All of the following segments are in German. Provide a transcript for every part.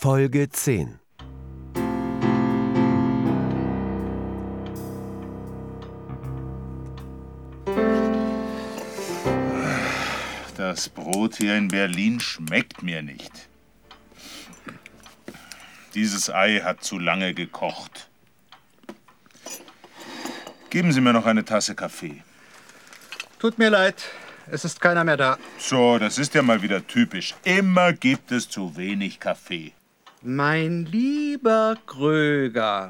Folge 10. Das Brot hier in Berlin schmeckt mir nicht. Dieses Ei hat zu lange gekocht. Geben Sie mir noch eine Tasse Kaffee. Tut mir leid, es ist keiner mehr da. So, das ist ja mal wieder typisch. Immer gibt es zu wenig Kaffee. Mein lieber Kröger,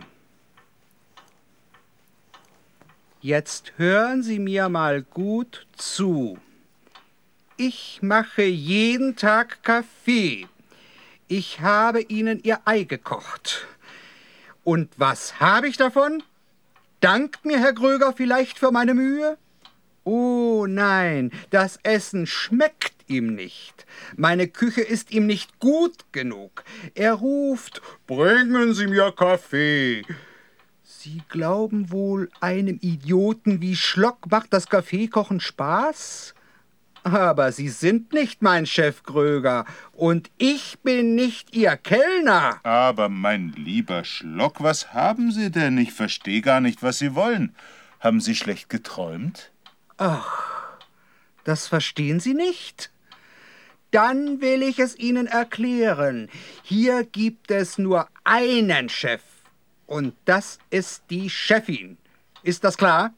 jetzt hören Sie mir mal gut zu. Ich mache jeden Tag Kaffee. Ich habe Ihnen Ihr Ei gekocht. Und was habe ich davon? Dankt mir Herr Kröger vielleicht für meine Mühe? Oh nein, das Essen schmeckt ihm nicht. Meine Küche ist ihm nicht gut genug. Er ruft, bringen Sie mir Kaffee. Sie glauben wohl, einem Idioten wie Schlock macht das Kaffeekochen Spaß? Aber Sie sind nicht mein Chef Kröger und ich bin nicht Ihr Kellner. Aber mein lieber Schlock, was haben Sie denn? Ich verstehe gar nicht, was Sie wollen. Haben Sie schlecht geträumt? Ach, das verstehen Sie nicht? Dann will ich es Ihnen erklären. Hier gibt es nur einen Chef und das ist die Chefin. Ist das klar?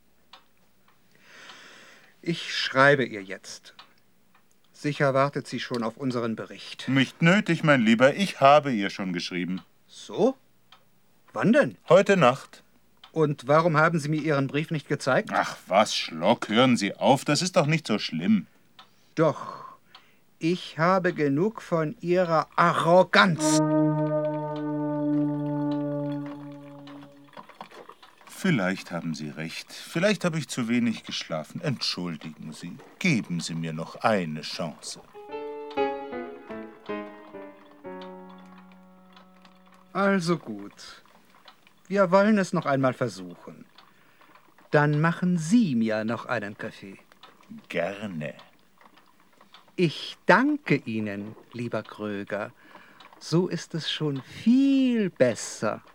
Ich schreibe ihr jetzt. Sicher wartet sie schon auf unseren Bericht. Nicht nötig, mein Lieber. Ich habe ihr schon geschrieben. So? Wann denn? Heute Nacht. Und warum haben Sie mir Ihren Brief nicht gezeigt? Ach was, Schlock, hören Sie auf. Das ist doch nicht so schlimm. Doch, ich habe genug von Ihrer Arroganz. Vielleicht haben Sie recht. Vielleicht habe ich zu wenig geschlafen. Entschuldigen Sie. Geben Sie mir noch eine Chance. Also gut. Wir wollen es noch einmal versuchen. Dann machen Sie mir noch einen Kaffee. Gerne. Ich danke Ihnen, lieber Kröger. So ist es schon viel besser.